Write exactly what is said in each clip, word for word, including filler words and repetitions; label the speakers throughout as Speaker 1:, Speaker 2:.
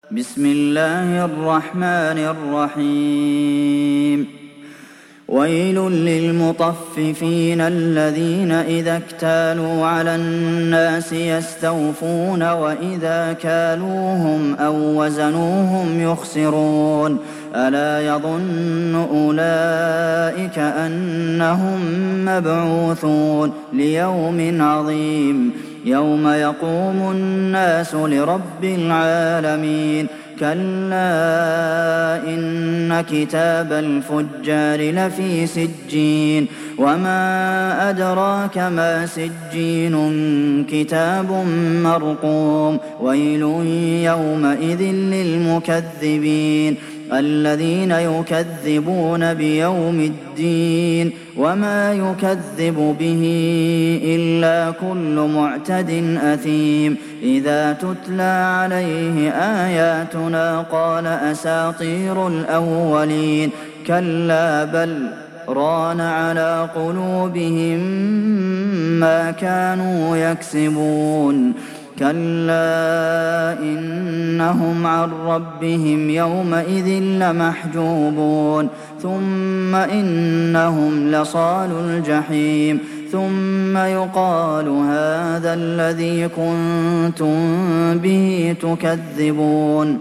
Speaker 1: بسم الله الرحمن الرحيم ويل للمطففين الذين إذا اكتالوا على الناس يستوفون وإذا كالوهم أو وزنوهم يخسرون ألا يظن أولئك أنهم مبعوثون ليوم عظيم يوم يقوم الناس لرب العالمين كلا إن كتاب الفجار لفي سجين وما أدراك ما سجين كتاب مرقوم ويل يومئذ للمكذبين الذين يكذبون بيوم الدين وما يكذب به إلا كل معتد أثيم إذا تتلى عليه آياتنا قال أساطير الأولين كلا بل ران على قلوبهم ما كانوا يكسبون كلا إنهم عن ربهم يومئذ لمحجوبون ثم إنهم لصالو الجحيم ثم يقال هذا الذي كنتم به تكذبون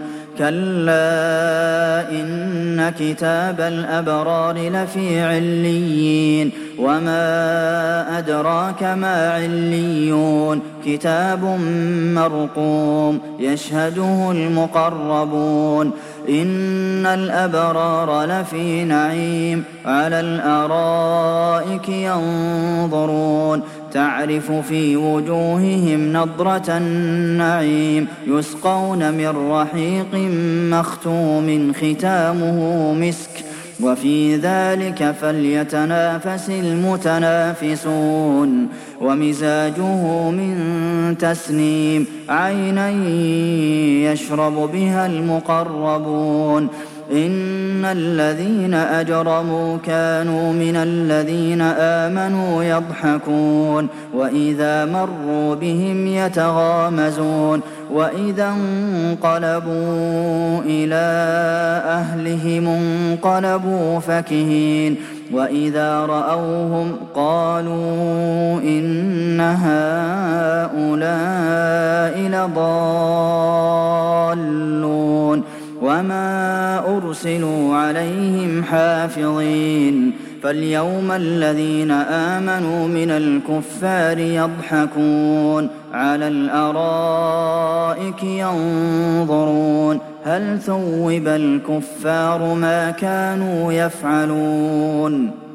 Speaker 1: كلا إن كتاب الأبرار لفي عليين وما أدراك ما عليون كتاب مرقوم يشهده المقربون إن الأبرار لفي نعيم على الأرائك ينظرون تعرف في وجوههم نضرة النعيم يسقون من رحيق مختوم ختامه مسك وفي ذلك فليتنافس المتنافسون ومزاجه من تسنيم عينا يشرب بها المقربون إن الذين أجرموا كانوا من الذين آمنوا يضحكون وإذا مروا بهم يتغامزون وإذا انقلبوا إلى أهلهم انقلبوا فكهين وإذا رأوهم قالوا إن هؤلاء لضالون وما أرسلوا عليهم حافظين فاليوم الذين آمنوا من الكفار يضحكون على الأرائك ينظرون هل ثوب الكفار ما كانوا يفعلون